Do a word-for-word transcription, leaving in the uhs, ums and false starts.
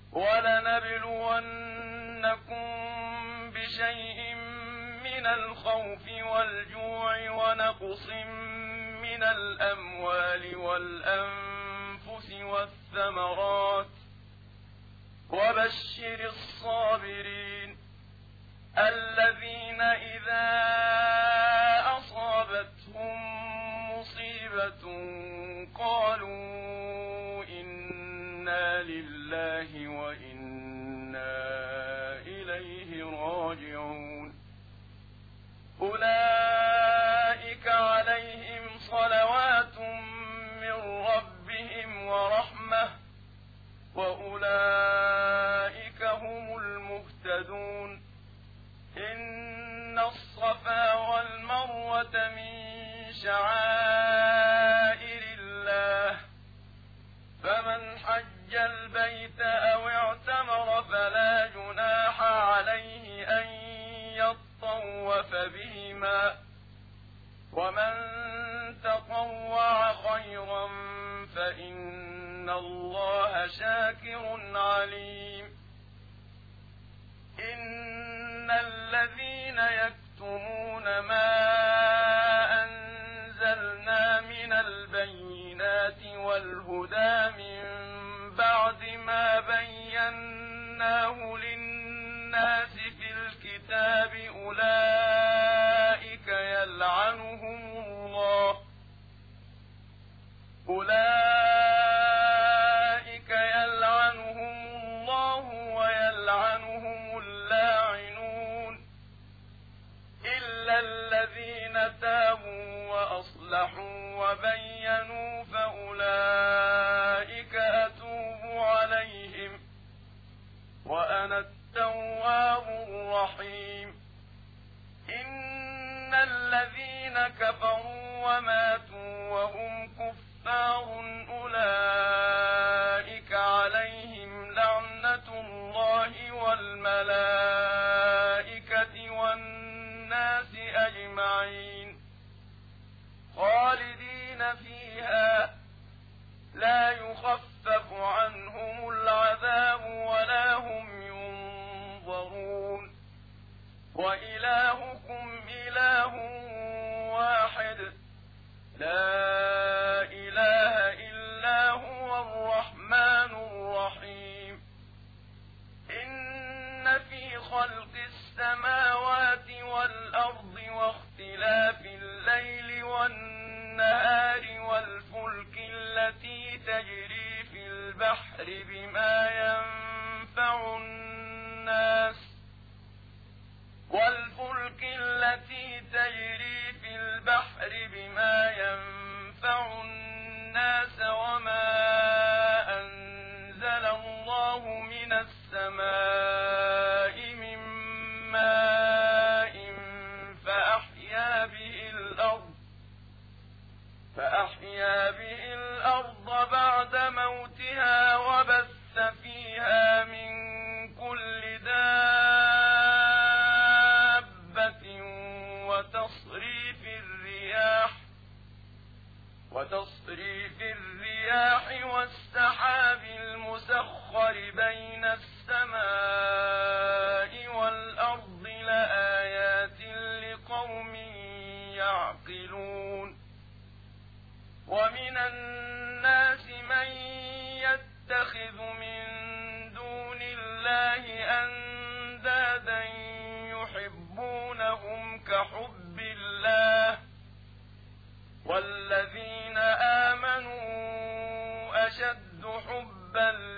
ولنبلونكم بشيء من الخوف والجوع ونقص من الأموال والأنفس والثمرات وبشر الصابرين الذين إذا أصابتهم مصيبة قالوا إنا لله وإنا إليه راجعون أولئك عليهم صلوات من ربهم ورحمة وأولئك هم المهتدون إن الصفا والمروة من شعائر الله فمن حج البيت أو اعتمر فلا جناح عليه أن يطوف بهما ومن تطوع خيرا فإن الله شاكر عليم إن الذين يكتمون ما أنزلنا من البينات والهدى من بعد ما بيناه للناس في الكتاب أولئك يلعنهم الله أولئك يلعنهم الله ويلعنهم اللاعنون إلا الذين تابوا وأصلحوا وبينوا فأولئك أتوب عليهم وأنا التواب الرحيم إن الذين كفروا وماتوا وهم كفار أولئك عليهم لعنة الله والملائكة والناس أجمعين خالدين فيها لا يخفف عنهم العذاب ولا هم ينظرون وإلهكم إله واحد لا إله إلا هو الرحمن الرحيم إن في خلق السماوات والأرض واختلاف الليل والنهار والفلك التي تجري في البحر بما ينفع الناس والفلك التي تجري في البحر بما ينفع الناس وما أنزل الله من السماء من ماء فأحيا به الأرض فأحيا به الأرض بعد موتها وبث فيها من كل دابة وتصريف الرياح وتصريف الرياح والسحاب المسخر بين السماء والأرض لآيات لقوم يعقلون ومن الناس من يتخذ من دون الله أندادا يحبونهم كحب الله والذين آمنوا أشد حبا